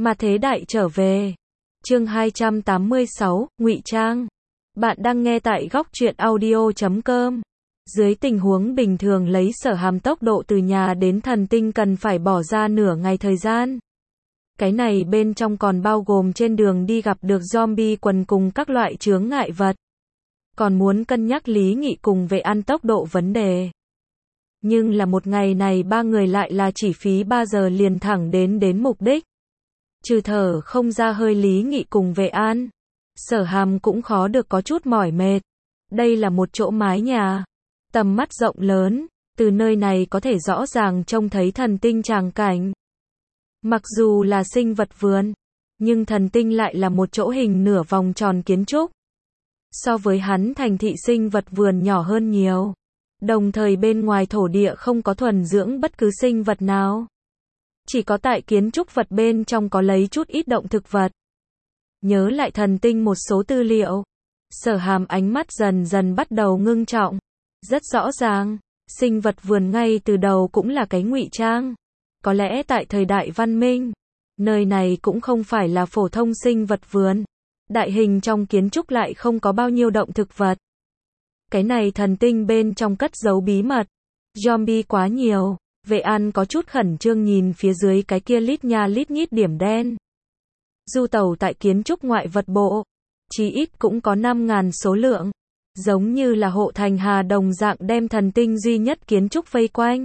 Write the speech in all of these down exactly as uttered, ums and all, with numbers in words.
Mà thế đại trở về. Chương hai trăm tám mươi sáu, ngụy trang. Bạn đang nghe tại góc truyện audio chấm com. Dưới tình huống bình thường lấy Sở Hàm tốc độ từ nhà đến thần tinh cần phải bỏ ra nửa ngày thời gian. Cái này bên trong còn bao gồm trên đường đi gặp được zombie quần cùng các loại chướng ngại vật. Còn muốn cân nhắc Lý Nghị cùng về ăn tốc độ vấn đề. Nhưng là một ngày này ba người lại là chỉ phí ba giờ liền thẳng đến đến mục đích. Trừ thở không ra hơi Lý Nghị cùng về an. Sở Hàm cũng khó được có chút mỏi mệt. Đây là một chỗ mái nhà. Tầm mắt rộng lớn. Từ nơi này có thể rõ ràng trông thấy thần tinh tràng cảnh. Mặc dù là sinh vật vườn. Nhưng thần tinh lại là một chỗ hình nửa vòng tròn kiến trúc. So với hắn thành thị sinh vật vườn nhỏ hơn nhiều. Đồng thời bên ngoài thổ địa không có thuần dưỡng bất cứ sinh vật nào. Chỉ có tại kiến trúc vật bên trong có lấy chút ít động thực vật. Nhớ lại thần tinh một số tư liệu. Sở Hàm ánh mắt dần dần bắt đầu ngưng trọng. Rất rõ ràng, sinh vật vườn ngay từ đầu cũng là cái ngụy trang. Có lẽ tại thời đại văn minh, nơi này cũng không phải là phổ thông sinh vật vườn. Đại hình trong kiến trúc lại không có bao nhiêu động thực vật. Cái này thần tinh bên trong cất giấu bí mật. Zombie quá nhiều. Vệ An có chút khẩn trương nhìn phía dưới cái kia lít nha lít nhít điểm đen. Du tàu tại kiến trúc ngoại vật bộ. Chí ít cũng có năm ngàn số lượng. Giống như là hộ thành hà đồng dạng đem thần tinh duy nhất kiến trúc vây quanh.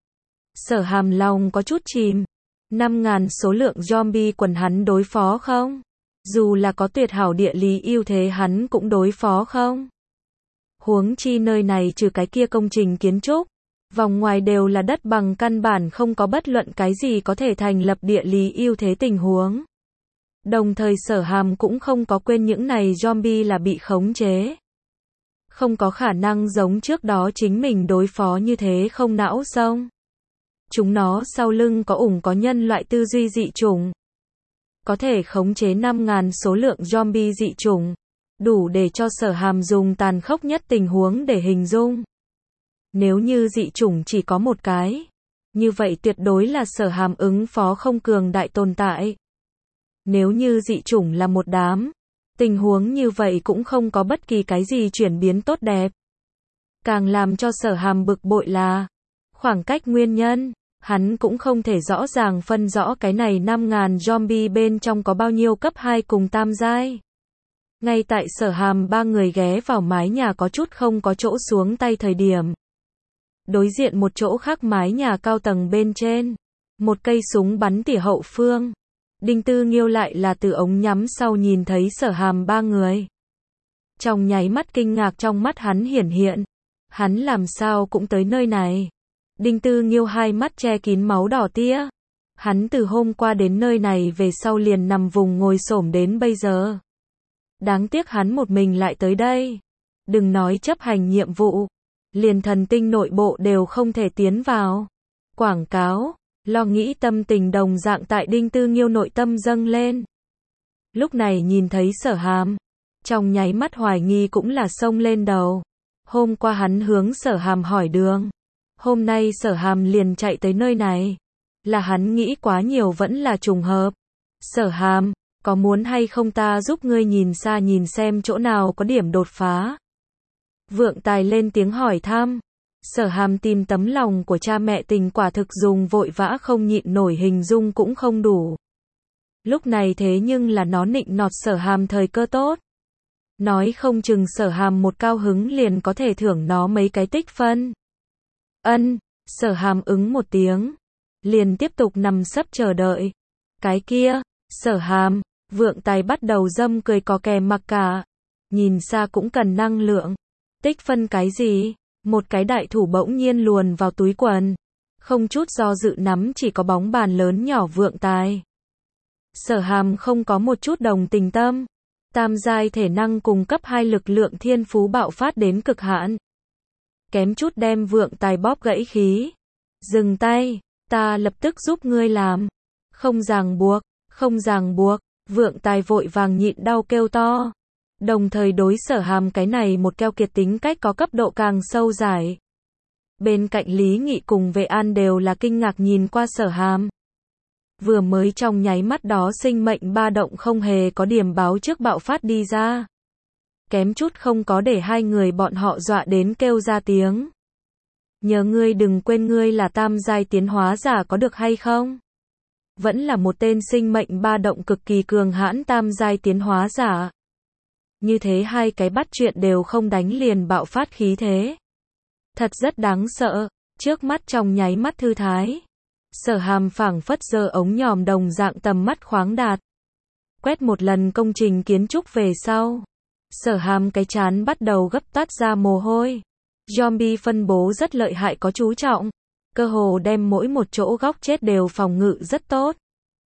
Sở Hàm lòng có chút chìm. năm ngàn số lượng zombie quần hắn đối phó không? Dù là có tuyệt hảo địa lý ưu thế hắn cũng đối phó không? Huống chi nơi này trừ cái kia công trình kiến trúc. Vòng ngoài đều là đất bằng căn bản không có bất luận cái gì có thể thành lập địa lý ưu thế tình huống. Đồng thời Sở Hàm cũng không có quên những này zombie là bị khống chế. Không có khả năng giống trước đó chính mình đối phó như thế không não xông. Chúng nó sau lưng có ủng có nhân loại tư duy dị chủng. Có thể khống chế năm ngàn số lượng zombie dị chủng. Đủ để cho Sở Hàm dùng tàn khốc nhất tình huống để hình dung. Nếu như dị chủng chỉ có một cái, như vậy tuyệt đối là Sở Hàm ứng phó không cường đại tồn tại. Nếu như dị chủng là một đám, tình huống như vậy cũng không có bất kỳ cái gì chuyển biến tốt đẹp. Càng làm cho Sở Hàm bực bội là, khoảng cách nguyên nhân, hắn cũng không thể rõ ràng phân rõ cái này năm ngàn zombie bên trong có bao nhiêu cấp hai cùng tam giai. Ngay tại Sở Hàm ba người ghé vào mái nhà có chút không có chỗ xuống tay thời điểm. Đối diện một chỗ khác mái nhà cao tầng bên trên. Một cây súng bắn tỉa hậu phương. Đinh Tư Nghiêu lại là từ ống nhắm sau nhìn thấy Sở Hàm ba người. Trong nháy mắt kinh ngạc trong mắt hắn hiển hiện. Hắn làm sao cũng tới nơi này. Đinh Tư Nghiêu hai mắt che kín máu đỏ tía. Hắn từ hôm qua đến nơi này về sau liền nằm vùng ngồi xổm đến bây giờ. Đáng tiếc hắn một mình lại tới đây. Đừng nói chấp hành nhiệm vụ. Liền thần tinh nội bộ đều không thể tiến vào. Quảng cáo, lo nghĩ tâm tình đồng dạng tại Đinh Tư Nghiêu nội tâm dâng lên. Lúc này nhìn thấy Sở Hàm, trong nháy mắt hoài nghi cũng là xông lên đầu. Hôm qua hắn hướng Sở Hàm hỏi đường. Hôm nay Sở Hàm liền chạy tới nơi này. Là hắn nghĩ quá nhiều vẫn là trùng hợp. Sở Hàm, có muốn hay không ta giúp ngươi nhìn xa nhìn xem chỗ nào có điểm đột phá? Vượng Tài lên tiếng hỏi thăm. Sở Hàm tìm tấm lòng của cha mẹ tình quả thực dùng vội vã không nhịn nổi hình dung cũng không đủ. Lúc này thế nhưng là nó nịnh nọt Sở Hàm thời cơ tốt. Nói không chừng Sở Hàm một cao hứng liền có thể thưởng nó mấy cái tích phân. Ân, Sở Hàm ứng một tiếng. Liền tiếp tục nằm sấp chờ đợi. Cái kia, Sở Hàm, Vượng Tài bắt đầu dâm cười có kè mặc cả. Nhìn xa cũng cần năng lượng. Tích phân cái gì? Một cái đại thủ bỗng nhiên luồn vào túi quần. Không chút do dự nắm chỉ có bóng bàn lớn nhỏ Vượng Tài. Sở Hàm không có một chút đồng tình tâm. Tam giai thể năng cùng cấp hai lực lượng thiên phú bạo phát đến cực hạn. Kém chút đem Vượng Tài bóp gãy khí. Dừng tay, ta lập tức giúp ngươi làm. Không ràng buộc, không ràng buộc. Vượng Tài vội vàng nhịn đau kêu to. Đồng thời đối Sở Hàm cái này một keo kiệt tính cách có cấp độ càng sâu dài. Bên cạnh Lý Nghị cùng Vệ An đều là kinh ngạc nhìn qua Sở Hàm. Vừa mới trong nháy mắt đó sinh mệnh ba động không hề có điểm báo trước bạo phát đi ra. Kém chút không có để hai người bọn họ dọa đến kêu ra tiếng. Nhớ ngươi đừng quên ngươi là tam giai tiến hóa giả có được hay không? Vẫn là một tên sinh mệnh ba động cực kỳ cường hãn tam giai tiến hóa giả. Như thế hai cái bắt chuyện đều không đánh liền bạo phát khí thế. Thật rất đáng sợ, trước mắt trong nháy mắt thư thái. Sở Hàm phảng phất giơ ống nhòm đồng dạng tầm mắt khoáng đạt. Quét một lần công trình kiến trúc về sau. Sở Hàm cái trán bắt đầu gấp toát ra mồ hôi. Zombie phân bố rất lợi hại có chú trọng. Cơ hồ đem mỗi một chỗ góc chết đều phòng ngự rất tốt.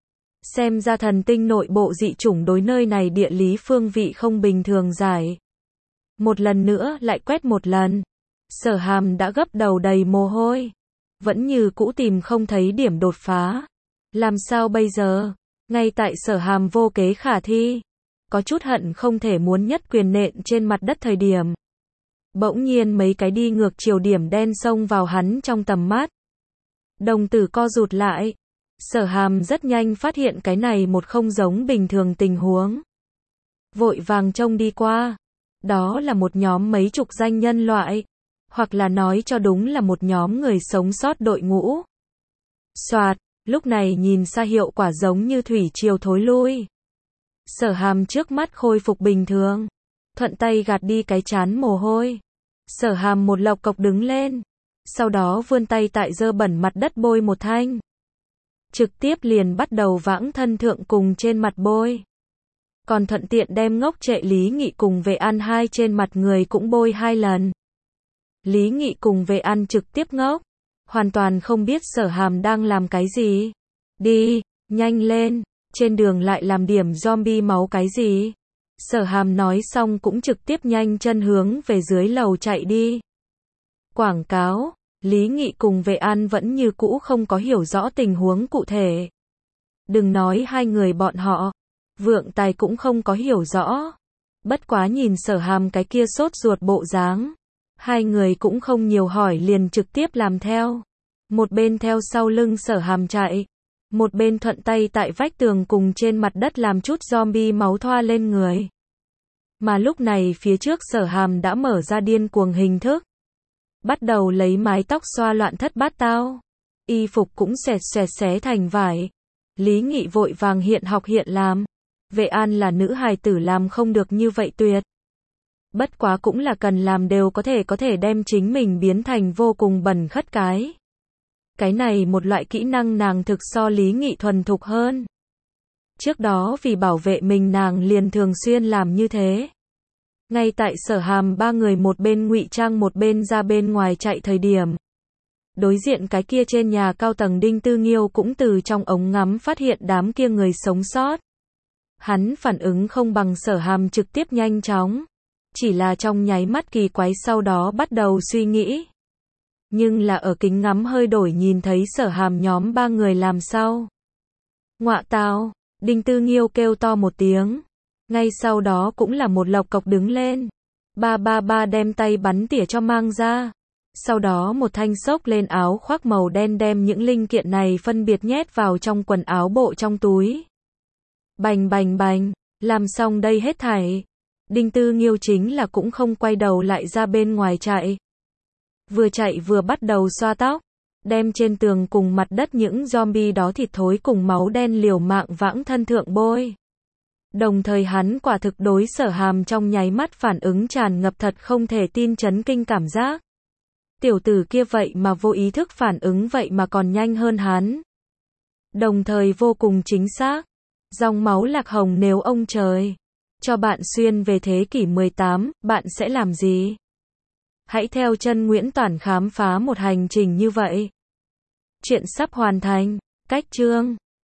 Xem ra thần tinh nội bộ dị chủng đối nơi này địa lý phương vị không bình thường giải. Một lần nữa lại quét một lần. Sở Hàm đã gấp đầu đầy mồ hôi. Vẫn như cũ tìm không thấy điểm đột phá. Làm sao bây giờ? Ngay tại Sở Hàm vô kế khả thi. Có chút hận không thể muốn nhất quyền nện trên mặt đất thời điểm. Bỗng nhiên mấy cái đi ngược chiều điểm đen xông vào hắn trong tầm mắt. Đồng tử co rụt lại. Sở Hàm rất nhanh phát hiện cái này một không giống bình thường tình huống. Vội vàng trông đi qua. Đó là một nhóm mấy chục danh nhân loại. Hoặc là nói cho đúng là một nhóm người sống sót đội ngũ. Soạt, lúc này nhìn xa hiệu quả giống như thủy triều thối lui. Sở Hàm trước mắt khôi phục bình thường. Thuận tay gạt đi cái chán mồ hôi. Sở Hàm một lộc cộc đứng lên. Sau đó vươn tay tại dơ bẩn mặt đất bôi một thanh. Trực tiếp liền bắt đầu vãng thân thượng cùng trên mặt bôi. Còn thuận tiện đem ngốc trệ Lý Nghị cùng Vệ An hai trên mặt người cũng bôi hai lần. Lý Nghị cùng Vệ An trực tiếp ngốc. Hoàn toàn không biết Sở Hàm đang làm cái gì. Đi, nhanh lên, trên đường lại làm điểm zombie máu cái gì. Sở Hàm nói xong cũng trực tiếp nhanh chân hướng về dưới lầu chạy đi. Quảng cáo, Lý Nghị cùng Vệ An vẫn như cũ không có hiểu rõ tình huống cụ thể. Đừng nói hai người bọn họ, Vượng Tài cũng không có hiểu rõ. Bất quá nhìn Sở Hàm cái kia sốt ruột bộ dáng. Hai người cũng không nhiều hỏi liền trực tiếp làm theo. Một bên theo sau lưng Sở Hàm chạy. Một bên thuận tay tại vách tường cùng trên mặt đất làm chút zombie máu thoa lên người. Mà lúc này phía trước Sở Hàm đã mở ra điên cuồng hình thức. Bắt đầu lấy mái tóc xoa loạn thất bát tao. Y phục cũng xẹt xẹt xé thành vải. Lý Nghị vội vàng hiện học hiện làm. Vệ An là nữ hài tử làm không được như vậy tuyệt. Bất quá cũng là cần làm đều có thể có thể đem chính mình biến thành vô cùng bẩn khất cái. Cái này một loại kỹ năng nàng thực so Lý Nghị thuần thục hơn. Trước đó vì bảo vệ mình nàng liền thường xuyên làm như thế. Ngay tại Sở Hàm ba người một bên ngụy trang một bên ra bên ngoài chạy thời điểm. Đối diện cái kia trên nhà cao tầng Đinh Tư Nghiêu cũng từ trong ống ngắm phát hiện đám kia người sống sót. Hắn phản ứng không bằng Sở Hàm trực tiếp nhanh chóng. Chỉ là trong nháy mắt kỳ quái sau đó bắt đầu suy nghĩ. Nhưng là ở kính ngắm hơi đổi nhìn thấy Sở Hàm nhóm ba người làm sao. Ngọa tao, Đinh Tư Nghiêu kêu to một tiếng. Ngay sau đó cũng là một lộc cộc đứng lên. Ba ba ba đem tay bắn tỉa cho mang ra. Sau đó một thanh xốc lên áo khoác màu đen đem những linh kiện này phân biệt nhét vào trong quần áo bộ trong túi. Bành bành bành, làm xong đây hết thảy. Đinh Tư Nghiêu chính là cũng không quay đầu lại ra bên ngoài chạy. Vừa chạy vừa bắt đầu xoa tóc. Đem trên tường cùng mặt đất những zombie đó thịt thối cùng máu đen liều mạng vãng thân thượng bôi. Đồng thời hắn quả thực đối Sở Hàm trong nháy mắt phản ứng tràn ngập thật không thể tin chấn kinh cảm giác. Tiểu tử kia vậy mà vô ý thức phản ứng vậy mà còn nhanh hơn hắn. Đồng thời vô cùng chính xác. Dòng máu lạc hồng nếu ông trời cho bạn xuyên về thế kỷ mười tám, bạn sẽ làm gì? Hãy theo chân Nguyễn Toản khám phá một hành trình như vậy. Chuyện sắp hoàn thành. Cách chương